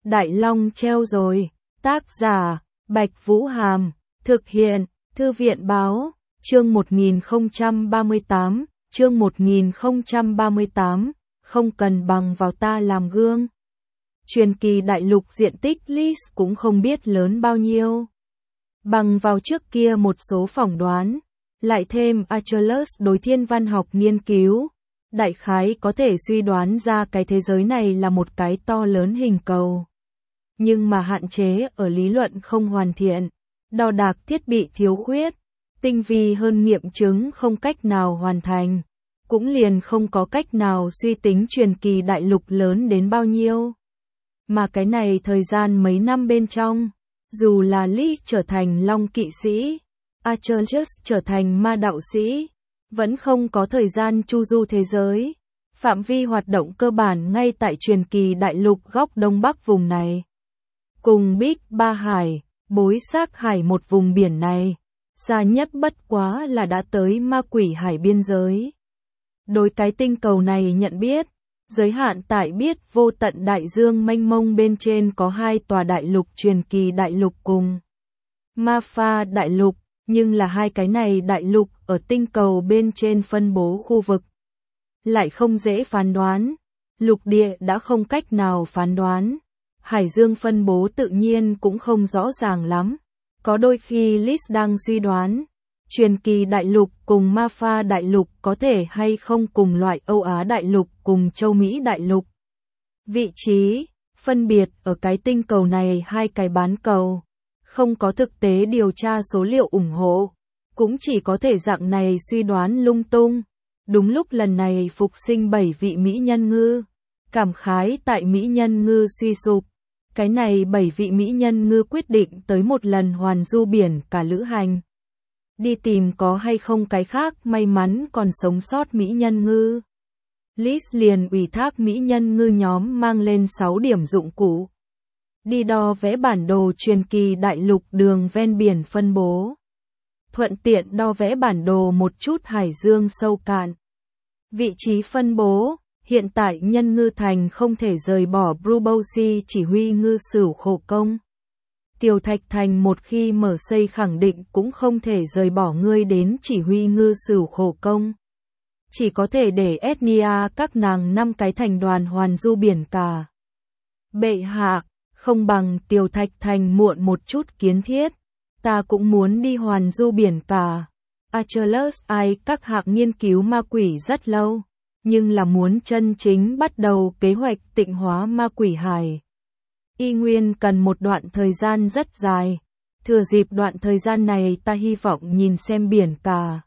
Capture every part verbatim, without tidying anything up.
Đại Long treo rồi. Tác giả, Bạch Vũ Hàm. Thực hiện, Thư viện Báo. Chương một nghìn không trăm ba mươi tám. Chương một nghìn không trăm ba mươi tám. Không cần bằng vào ta làm gương. Truyền kỳ đại lục diện tích list cũng không biết lớn bao nhiêu. Bằng vào trước kia một số phỏng đoán, lại thêm Achilles đối thiên văn học nghiên cứu, đại khái có thể suy đoán ra cái thế giới này là một cái to lớn hình cầu. Nhưng mà hạn chế ở lý luận không hoàn thiện, đo đạc thiết bị thiếu khuyết, tinh vi hơn nghiệm chứng không cách nào hoàn thành, cũng liền không có cách nào suy tính truyền kỳ đại lục lớn đến bao nhiêu. Mà cái này thời gian mấy năm bên trong, dù là Lee trở thành Long kỵ sĩ, Achilles trở thành ma đạo sĩ, vẫn không có thời gian chu du thế giới. Phạm vi hoạt động cơ bản ngay tại truyền kỳ đại lục góc đông bắc vùng này. Cùng Big Ba Hải, Bối Xác Hải một vùng biển này, xa nhất bất quá là đã tới Ma Quỷ Hải biên giới. Đối cái tinh cầu này nhận biết, giới hạn tại biết vô tận đại dương mênh mông bên trên có hai tòa đại lục truyền kỳ đại lục cùng Ma Pha đại lục, nhưng là hai cái này đại lục ở tinh cầu bên trên phân bố khu vực lại không dễ phán đoán, lục địa đã không cách nào phán đoán, hải dương phân bố tự nhiên cũng không rõ ràng lắm. Có đôi khi Liz đang suy đoán, truyền kỳ đại lục cùng Ma Pha đại lục có thể hay không cùng loại Âu Á đại lục cùng châu Mỹ đại lục. Vị trí, phân biệt ở cái tinh cầu này hai cái bán cầu, không có thực tế điều tra số liệu ủng hộ, cũng chỉ có thể dạng này suy đoán lung tung. Đúng lúc lần này phục sinh bảy vị mỹ nhân ngư, cảm khái tại mỹ nhân ngư suy sụp, cái này bảy vị mỹ nhân ngư quyết định tới một lần hoàn du biển cả lữ hành. Đi tìm có hay không cái khác may mắn còn sống sót mỹ nhân ngư. Liz liền ủy thác mỹ nhân ngư nhóm mang lên sáu điểm dụng cụ. Đi đo vẽ bản đồ truyền kỳ đại lục đường ven biển phân bố. Thuận tiện đo vẽ bản đồ một chút hải dương sâu cạn. Vị trí phân bố, hiện tại nhân ngư thành không thể rời bỏ Brubosi chỉ huy ngư sửu khổ công. Tiểu Thạch Thành một khi mở xây khẳng định cũng không thể rời bỏ ngươi đến chỉ huy ngư sửu khổ công. Chỉ có thể để Ethnia các nàng năm cái thành đoàn hoàn du biển cả. Bệ hạ, không bằng Tiểu Thạch Thành muộn một chút kiến thiết, ta cũng muốn đi hoàn du biển cả. Achilles ai các hạng nghiên cứu ma quỷ rất lâu, nhưng là muốn chân chính bắt đầu kế hoạch tịnh hóa Ma Quỷ Hải. Y nguyên cần một đoạn thời gian rất dài, thừa dịp đoạn thời gian này ta hy vọng nhìn xem biển cả.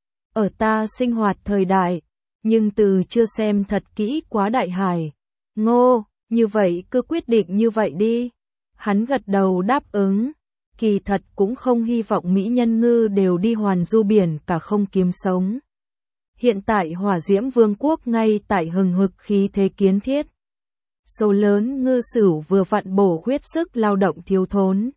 Ở ta sinh hoạt thời đại, nhưng từ chưa xem thật kỹ quá đại hải. Ngô, như vậy cứ quyết định như vậy đi. Hắn gật đầu đáp ứng, kỳ thật cũng không hy vọng mỹ nhân ngư đều đi hoàn du biển cả không kiếm sống. Hiện tại Hỏa Diễm Vương quốc ngay tại hừng hực khí thế kiến thiết. Số lớn ngư sửu vừa vặn bổ khuyết sức lao động thiếu thốn.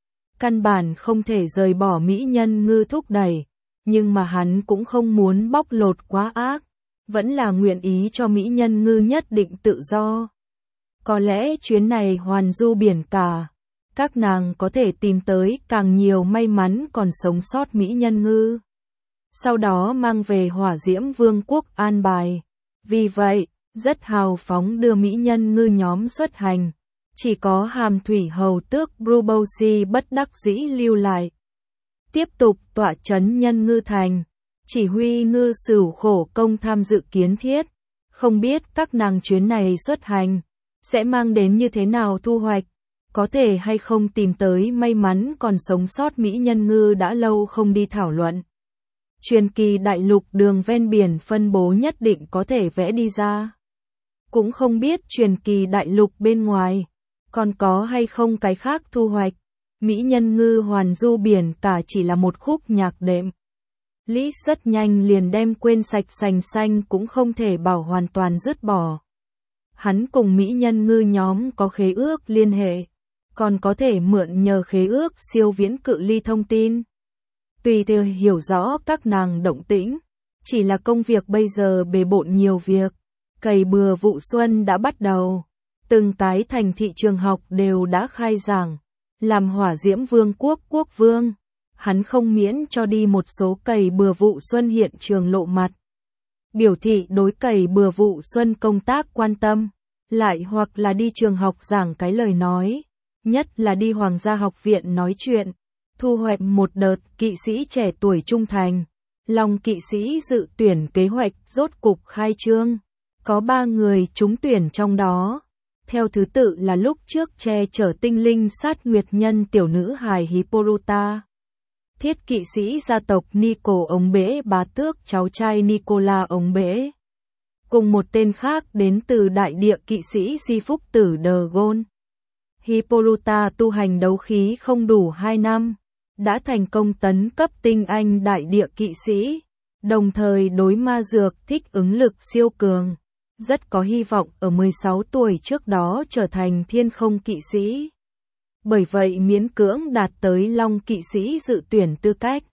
Căn bản không thể rời bỏ mỹ nhân ngư thúc đẩy, nhưng mà hắn cũng không muốn bóc lột quá ác, vẫn là nguyện ý cho mỹ nhân ngư nhất định tự do. Có lẽ chuyến này hoàn du biển cả, các nàng có thể tìm tới càng nhiều may mắn còn sống sót mỹ nhân ngư. Sau đó mang về Hỏa Diễm Vương quốc an bài. Vì vậy, rất hào phóng đưa mỹ nhân ngư nhóm xuất hành. Chỉ có hàm thủy hầu tước Brubosi bất đắc dĩ lưu lại. Tiếp tục tọa trấn nhân ngư thành. Chỉ huy ngư sửu khổ công tham dự kiến thiết. Không biết các nàng chuyến này xuất hành sẽ mang đến như thế nào thu hoạch. Có thể hay không tìm tới may mắn còn sống sót mỹ nhân ngư đã lâu không đi thảo luận. Truyền kỳ đại lục đường ven biển phân bố nhất định có thể vẽ đi ra. Cũng không biết truyền kỳ đại lục bên ngoài, còn có hay không cái khác thu hoạch. Mỹ nhân ngư hoàn du biển cả chỉ là một khúc nhạc đệm. Lý rất nhanh liền đem quên sạch sành xanh cũng không thể bảo hoàn toàn dứt bỏ. Hắn cùng mỹ nhân ngư nhóm có khế ước liên hệ, còn có thể mượn nhờ khế ước siêu viễn cự ly thông tin. Tùy theo hiểu rõ các nàng động tĩnh, chỉ là công việc bây giờ bề bộn nhiều việc, cày bừa vụ xuân đã bắt đầu. Từng cái thành thị trường học đều đã khai giảng, làm Hỏa Diễm Vương quốc quốc vương. Hắn không miễn cho đi một số cày bừa vụ xuân hiện trường lộ mặt. Biểu thị đối cày bừa vụ xuân công tác quan tâm, lại hoặc là đi trường học giảng cái lời nói, nhất là đi Hoàng gia học viện nói chuyện, thu hoạch một đợt kỵ sĩ trẻ tuổi trung thành. Long kỵ sĩ dự tuyển kế hoạch rốt cục khai trương, có ba người trúng tuyển trong đó. Theo thứ tự là lúc trước che chở tinh linh sát nguyệt nhân tiểu nữ hài Hippolyta. Thiết kỵ sĩ gia tộc Nico ống bể bá tước cháu trai Nicola ống bể. Cùng một tên khác đến từ đại địa kỵ sĩ Di Phúc tử Dagon. Hippolyta tu hành đấu khí không đủ hai năm, đã thành công tấn cấp tinh anh đại địa kỵ sĩ, đồng thời đối ma dược thích ứng lực siêu cường. Rất có hy vọng ở mười sáu tuổi trước đó trở thành thiên không kỵ sĩ. Bởi vậy miễn cưỡng đạt tới Long kỵ sĩ dự tuyển tư cách.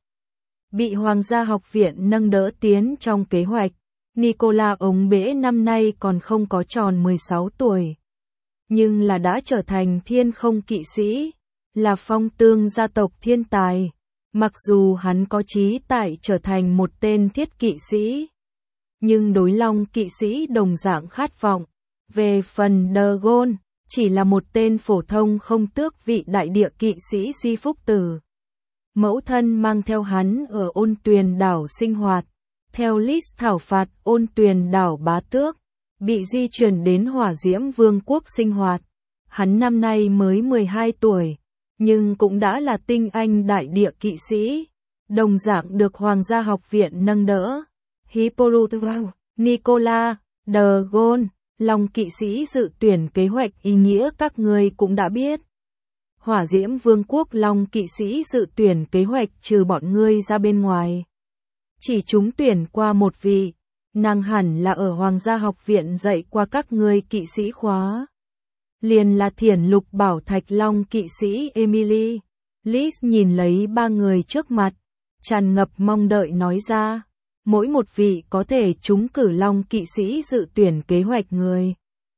Bị Hoàng gia học viện nâng đỡ tiến trong kế hoạch, Nicola ống bể năm nay còn không có tròn mười sáu tuổi. Nhưng là đã trở thành thiên không kỵ sĩ, là phong tương gia tộc thiên tài. Mặc dù hắn có chí tại trở thành một tên thiết kỵ sĩ, nhưng đối Long kỵ sĩ đồng dạng khát vọng. Về phần Dagon, chỉ là một tên phổ thông không tước vị đại địa kỵ sĩ Di Phúc tử. Mẫu thân mang theo hắn ở ôn tuyền đảo sinh hoạt, theo list thảo phạt ôn tuyền đảo bá tước, bị di chuyển đến Hỏa Diễm Vương quốc sinh hoạt. Hắn năm nay mới mười hai tuổi, nhưng cũng đã là tinh anh đại địa kỵ sĩ, đồng dạng được Hoàng gia học viện nâng đỡ. Hippolyta, Nicola, Dagon, Long kỵ sĩ dự tuyển kế hoạch ý nghĩa các ngươi cũng đã biết. Hỏa Diễm Vương quốc Long kỵ sĩ dự tuyển kế hoạch trừ bọn ngươi ra bên ngoài. Chỉ trúng tuyển qua một vị, nàng hẳn là ở Hoàng gia học viện dạy qua các ngươi kỵ sĩ khóa. Liền là Thiển Lục Bảo Thạch Long kỵ sĩ Emily. Liz nhìn lấy ba người trước mặt, tràn ngập mong đợi nói ra. Mỗi một vị có thể trúng cử Long kỵ sĩ dự tuyển kế hoạch người,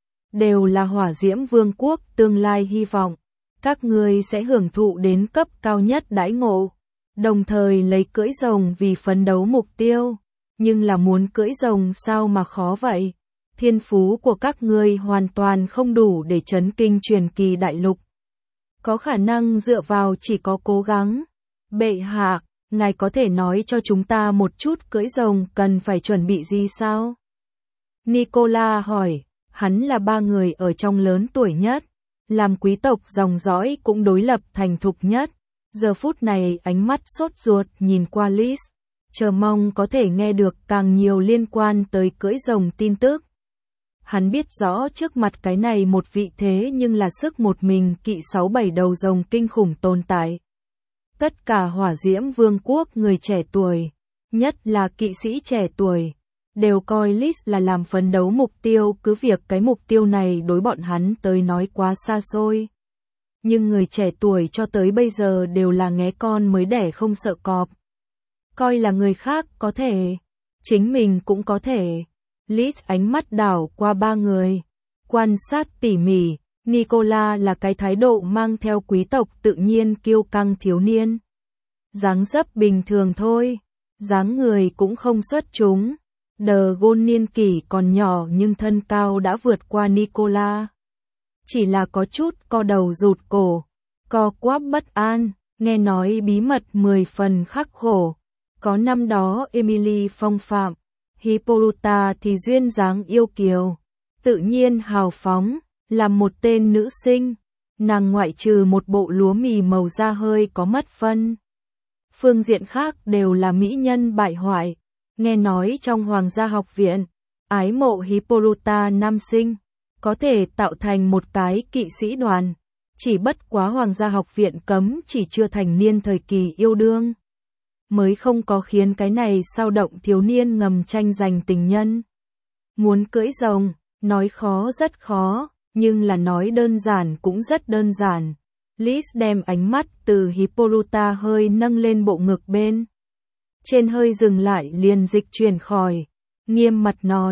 đều là Hỏa Diễm Vương quốc tương lai hy vọng. Các ngươi sẽ hưởng thụ đến cấp cao nhất đãi ngộ, đồng thời lấy cưỡi rồng vì phấn đấu mục tiêu. Nhưng là muốn cưỡi rồng sao mà khó vậy? Thiên phú của các ngươi hoàn toàn không đủ để chấn kinh truyền kỳ đại lục. Có khả năng dựa vào chỉ có cố gắng. Bệ hạ, ngài có thể nói cho chúng ta một chút cưỡi rồng cần phải chuẩn bị gì sao? Nicola hỏi, hắn là ba người ở trong lớn tuổi nhất, làm quý tộc dòng dõi cũng đối lập thành thục nhất. Giờ phút này ánh mắt sốt ruột nhìn qua Liz, chờ mong có thể nghe được càng nhiều liên quan tới cưỡi rồng tin tức. Hắn biết rõ trước mặt cái này một vị thế nhưng là sức một mình kỵ sáu bảy đầu rồng kinh khủng tồn tại. Tất cả Hỏa Diễm Vương quốc người trẻ tuổi, nhất là kỵ sĩ trẻ tuổi, đều coi Liz là làm phấn đấu mục tiêu, cứ việc cái mục tiêu này đối bọn hắn tới nói quá xa xôi. Nhưng người trẻ tuổi cho tới bây giờ đều là nghé con mới đẻ không sợ cọp. Coi là người khác có thể, chính mình cũng có thể. Liz ánh mắt đảo qua ba người, quan sát tỉ mỉ. Nicola là cái thái độ mang theo quý tộc tự nhiên kiêu căng thiếu niên. Dáng dấp bình thường thôi, dáng người cũng không xuất chúng. Dagon niên kỷ còn nhỏ nhưng thân cao đã vượt qua Nicola. Chỉ là có chút co đầu rụt cổ, co quắp bất an, nghe nói bí mật mười phần khắc khổ. Có năm đó Emily phong phạm, Hippolyta thì duyên dáng yêu kiều, tự nhiên hào phóng, làm một tên nữ sinh, nàng ngoại trừ một bộ lúa mì màu da hơi có mất phân. Phương diện khác đều là mỹ nhân bại hoại, nghe nói trong Hoàng gia học viện, ái mộ Hippolyta nam sinh, có thể tạo thành một cái kỵ sĩ đoàn, chỉ bất quá Hoàng gia học viện cấm chỉ chưa thành niên thời kỳ yêu đương. Mới không có khiến cái này sao động thiếu niên ngầm tranh giành tình nhân. Muốn cưỡi rồng, nói khó rất khó, nhưng là nói đơn giản cũng rất đơn giản. Liz đem ánh mắt từ Hippolyta hơi nâng lên bộ ngực bên. Trên hơi dừng lại liền dịch chuyển khỏi, nghiêm mặt nói,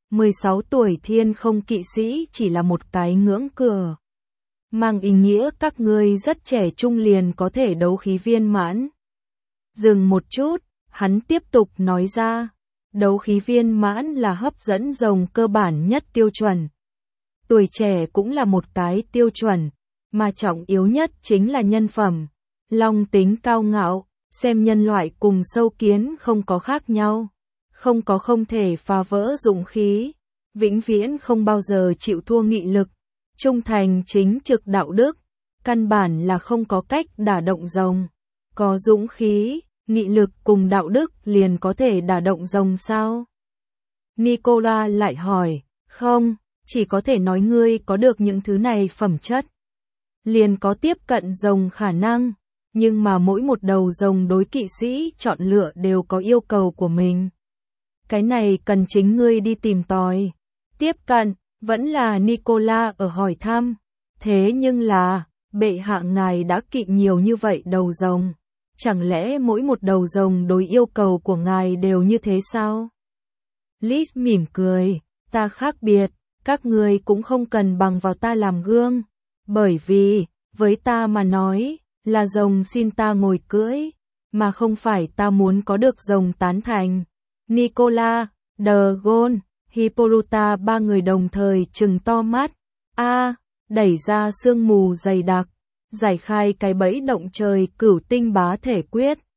mười sáu tuổi thiên không kỵ sĩ chỉ là một cái ngưỡng cửa. Mang ý nghĩa các ngươi rất trẻ trung liền có thể đấu khí viên mãn. Dừng một chút, hắn tiếp tục nói ra, đấu khí viên mãn là hấp dẫn rồng cơ bản nhất tiêu chuẩn. Tuổi trẻ cũng là một cái tiêu chuẩn, mà trọng yếu nhất chính là nhân phẩm. Long tính cao ngạo, xem nhân loại cùng sâu kiến không có khác nhau. Không có không thể phá vỡ dũng khí, vĩnh viễn không bao giờ chịu thua nghị lực, trung thành chính trực đạo đức, căn bản là không có cách đả động rồng. Có dũng khí, nghị lực cùng đạo đức liền có thể đả động rồng sao? Nicola lại hỏi, không, chỉ có thể nói ngươi có được những thứ này phẩm chất. Liền có tiếp cận rồng khả năng, nhưng mà mỗi một đầu rồng đối kỵ sĩ chọn lựa đều có yêu cầu của mình. Cái này cần chính ngươi đi tìm tòi. Tiếp cận, vẫn là Nicola ở hỏi thăm. Thế nhưng là, bệ hạ ngài đã kỵ nhiều như vậy đầu rồng. Chẳng lẽ mỗi một đầu rồng đối yêu cầu của ngài đều như thế sao? Liz mỉm cười, ta khác biệt, các ngươi cũng không cần bằng vào ta làm gương. Bởi vì, với ta mà nói, là rồng xin ta ngồi cưỡi, mà không phải ta muốn có được rồng tán thành. Nicola, De Gaulle, Hippolyta ba người đồng thời trừng to mắt. A, đẩy ra sương mù dày đặc, giải khai cái bẫy động trời cửu tinh bá thể quyết.